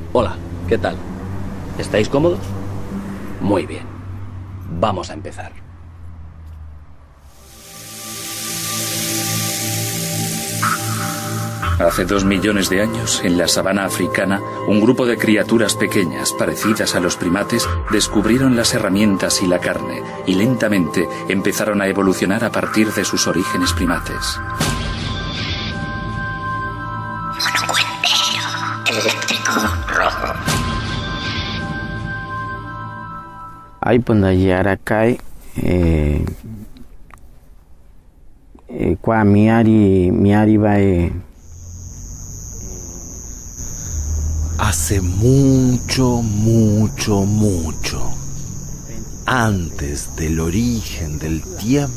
Hola, ¿qué tal? ¿Estáis cómodos? Muy bien. Vamos a empezar. Hace 2 millones de años, en la sabana africana, un grupo de criaturas pequeñas, parecidas a los primates, descubrieron las herramientas y la carne, y lentamente empezaron a evolucionar a partir de sus orígenes primates. Eléctrico rojo. Ahí panda yarakai kwa miari bae. Hace mucho, antes del origen del tiempo,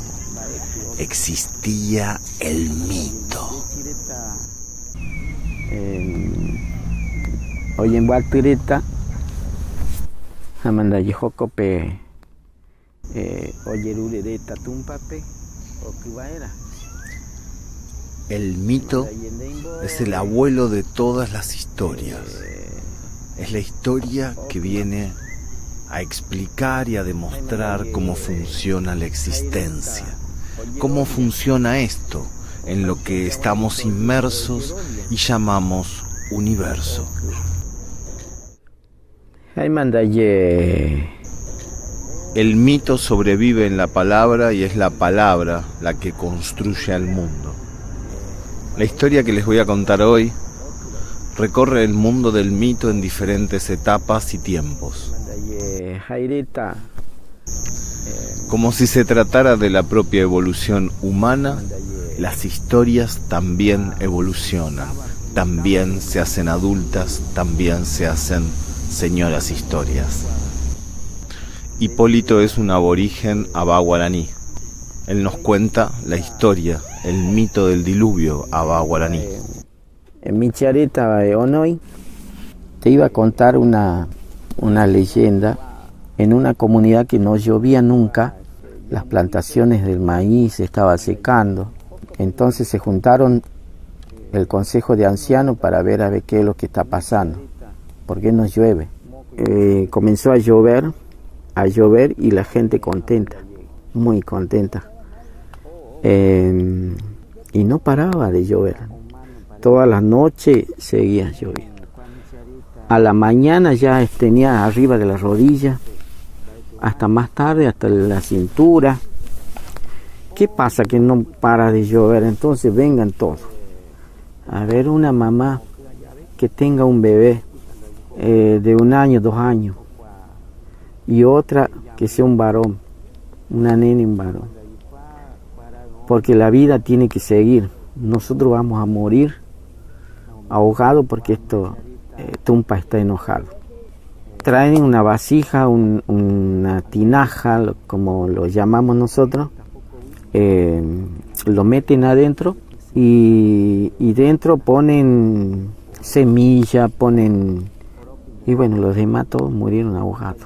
existía el mito. Oye, en Walturita, Amanda Yehocope, Oyerure de Tatumpape, o Cubaera. El mito es el abuelo de todas las historias. Es la historia que viene a explicar y a demostrar cómo funciona la existencia. Cómo funciona esto en lo que estamos inmersos y llamamos universo. El mito sobrevive en la palabra y es la palabra la que construye al mundo. La historia que les voy a contar hoy recorre el mundo del mito en diferentes etapas y tiempos. Como si se tratara de la propia evolución humana, las historias también evolucionan, también se hacen adultas, también se hacen señoras historias. Hipólito es un aborigen abá guaraní. Él nos cuenta la historia, el mito del diluvio abá guaraní. En mi chareta de Onoy te iba a contar una leyenda. En una comunidad que no llovía nunca, las plantaciones del maíz estaban secando. Entonces se juntaron el consejo de ancianos para ver qué es lo que está pasando. ¿Por qué no llueve? Comenzó a llover y la gente contenta, muy contenta. Y no paraba de llover. Toda la noche seguía lloviendo. A la mañana ya tenía arriba de la rodilla, hasta más tarde, hasta la cintura. ¿Qué pasa que no para de llover? Entonces vengan todos. A ver, una mamá que tenga un bebé de 1 año, 2 años, y otra que sea un varón, una nena y un varón. Porque la vida tiene que seguir. Nosotros vamos a morir ahogados porque Tumpa está enojado. Traen una vasija, una tinaja, como lo llamamos nosotros, lo meten adentro y dentro ponen semilla, y bueno, los demás todos murieron ahogados.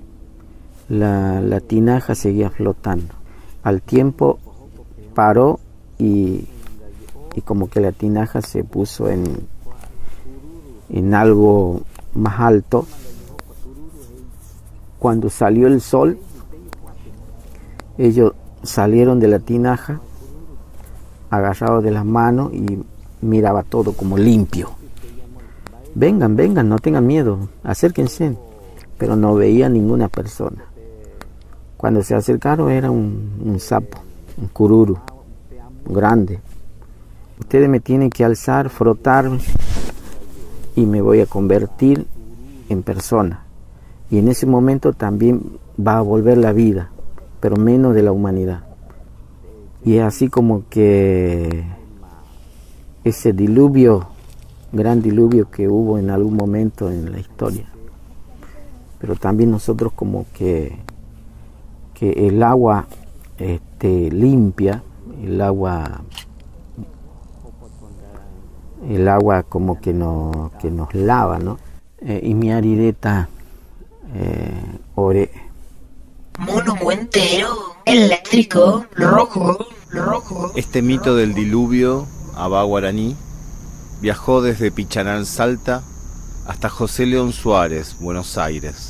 La tinaja seguía flotando. Al tiempo paró y como que la tinaja se puso en algo más alto. Cuando salió el sol, ellos salieron de la tinaja agarrados de las manos y miraba todo como limpio. Vengan, no tengan miedo, acérquense. Pero no veía ninguna persona. Cuando se acercaron era un sapo, un cururu, grande. Ustedes me tienen que alzar, frotarme y me voy a convertir en persona. Y en ese momento también va a volver la vida, pero menos de la humanidad. Y es así como que ese diluvio, gran diluvio que hubo en algún momento en la historia. Pero también nosotros como que el agua limpia, el agua como que nos lava, ¿no? Y mi arideta ore. Mono entero, eléctrico, rojo. Este mito del diluvio abá guaraní viajó desde Pichanal, Salta, hasta José León Suárez, Buenos Aires.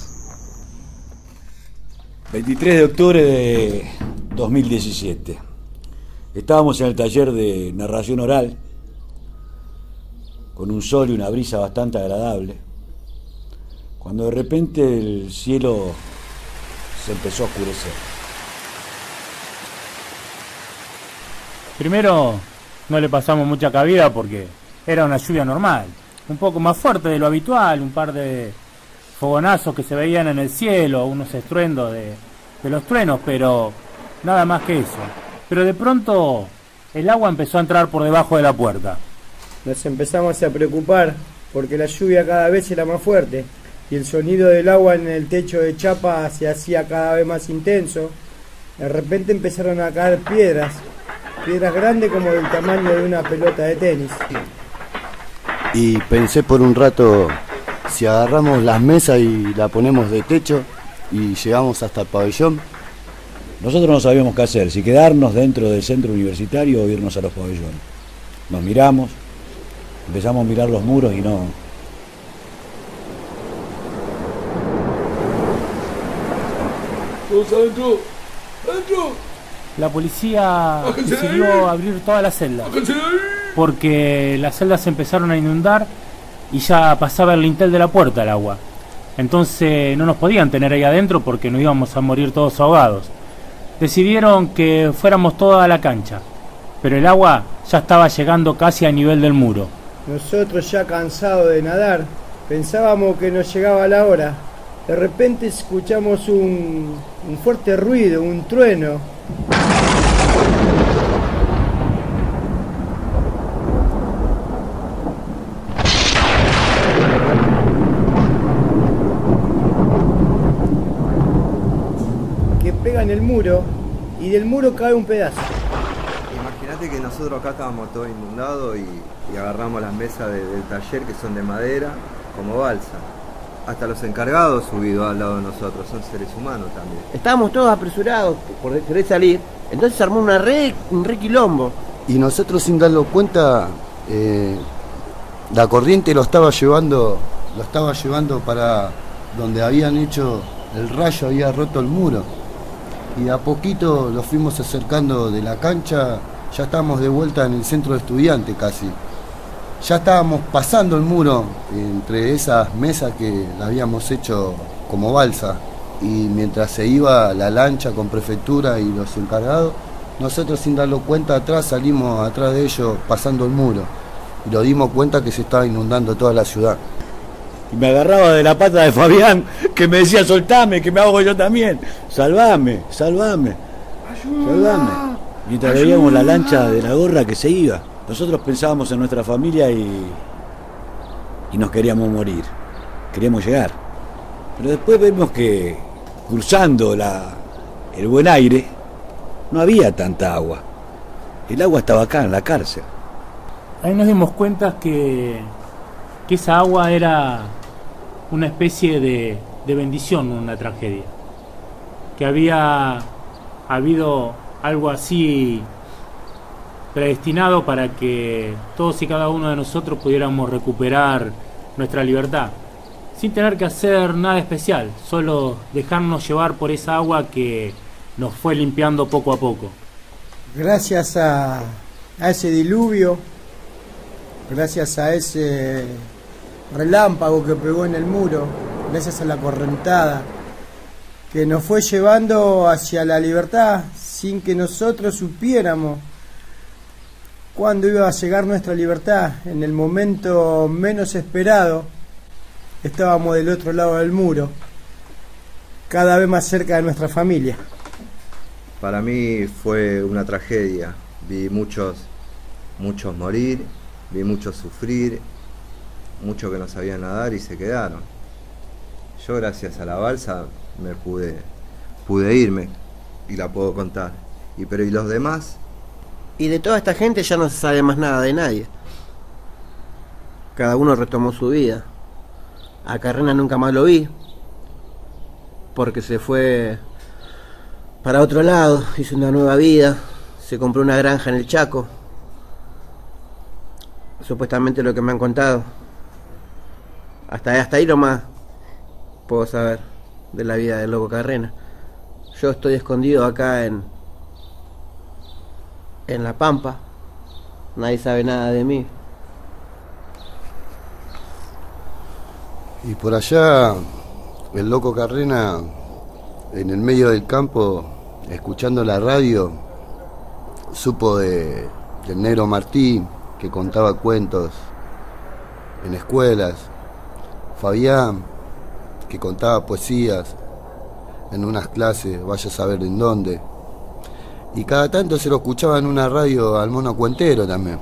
23 de octubre de 2017. Estábamos en el taller de narración oral, con un sol y una brisa bastante agradable, cuando de repente el cielo se empezó a oscurecer. Primero no le pasamos mucha cabida porque era una lluvia normal, un poco más fuerte de lo habitual, un par de fogonazos que se veían en el cielo, unos estruendos de los truenos, pero nada más que eso. Pero de pronto el agua empezó a entrar por debajo de la puerta. Nos empezamos a preocupar porque la lluvia cada vez era más fuerte y el sonido del agua en el techo de chapa se hacía cada vez más intenso. De repente empezaron a caer piedras grandes como del tamaño de una pelota de tenis. Y pensé por un rato, si agarramos las mesas y la ponemos de techo y llegamos hasta el pabellón. Nosotros no sabíamos qué hacer, si quedarnos dentro del centro universitario o irnos a los pabellones. Nos miramos, empezamos a mirar los muros y no. ¡Todos adentro! ¡Adentro! La policía decidió abrir todas las celdas porque las celdas se empezaron a inundar y ya pasaba el lintel de la puerta el agua. Entonces no nos podían tener ahí adentro porque nos íbamos a morir todos ahogados. Decidieron que fuéramos todos a la cancha, pero el agua ya estaba llegando casi a nivel del muro. Nosotros, ya cansados de nadar, pensábamos que nos llegaba la hora. De repente escuchamos un fuerte ruido, un trueno. Que pega en el muro y del muro cae un pedazo. Imagínate que nosotros acá estábamos todos inundados y agarramos las mesas del taller que son de madera como balsa. Hasta los encargados subidos al lado de nosotros, son seres humanos también. Estábamos todos apresurados por querer salir, entonces se armó un re quilombo. Y nosotros, sin darnos cuenta, la corriente lo estaba llevando para donde habían hecho el rayo, había roto el muro. Y de a poquito lo fuimos acercando de la cancha, ya estábamos de vuelta en el centro de estudiantes casi. Ya estábamos pasando el muro entre esas mesas que la habíamos hecho como balsa, y mientras se iba la lancha con prefectura y los encargados, nosotros, sin darlo cuenta, salimos atrás de ellos pasando el muro y nos dimos cuenta que se estaba inundando toda la ciudad. Y me agarraba de la pata de Fabián, que me decía: soltame, que me ahogo yo también, salvame, mientras veíamos la lancha de la gorra que se iba. Nosotros pensábamos en nuestra familia y nos queríamos morir, queríamos llegar. Pero después vemos que cruzando el buen aire no había tanta agua. El agua estaba acá en la cárcel. Ahí nos dimos cuenta que esa agua era una especie de bendición, una tragedia. Que había habido algo así predestinado para que todos y cada uno de nosotros pudiéramos recuperar nuestra libertad, sin tener que hacer nada especial, solo dejarnos llevar por esa agua que nos fue limpiando poco a poco. Gracias a ese diluvio, gracias a ese relámpago que pegó en el muro, gracias a la correntada que nos fue llevando hacia la libertad sin que nosotros supiéramos cuándo iba a llegar nuestra libertad. En el momento menos esperado estábamos del otro lado del muro, cada vez más cerca de nuestra familia. Para mí fue una tragedia. Vi muchos morir, vi muchos sufrir, muchos que no sabían nadar y se quedaron. Yo, gracias a la balsa, me pude irme y la puedo contar. ¿Y los demás? Y de toda esta gente ya no se sabe más nada de nadie. Cada uno retomó su vida. A Carrena nunca más lo vi, porque se fue para otro lado, hizo una nueva vida, se compró una granja en el Chaco, supuestamente lo que me han contado. Hasta ahí nomás puedo saber de la vida del Loco Carrena. Yo estoy escondido acá en La Pampa. Nadie sabe nada de mí. Y por allá, el Loco Carrena, en el medio del campo, escuchando la radio, supo del Negro Martín, que contaba cuentos en escuelas. Fabián, que contaba poesías en unas clases, vaya a saber en dónde. Y cada tanto se lo escuchaba en una radio al Mono Cuentero también.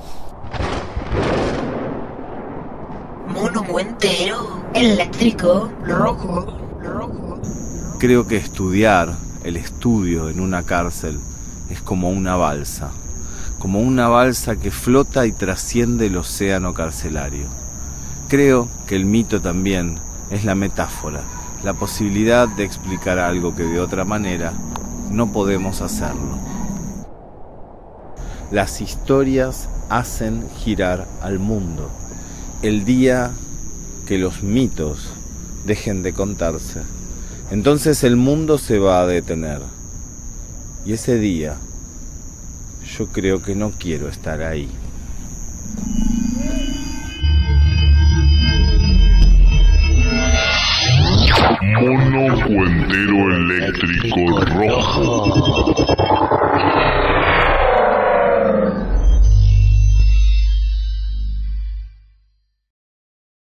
Mono Cuentero, eléctrico, rojo. Creo que estudiar, el estudio en una cárcel, es como una balsa que flota y trasciende el océano carcelario. Creo que el mito también es la metáfora, la posibilidad de explicar algo que de otra manera no podemos hacerlo. Las historias hacen girar al mundo. El día que los mitos dejen de contarse, entonces el mundo se va a detener. Y ese día, yo creo que no quiero estar ahí. Mono Cuentero eléctrico rojo.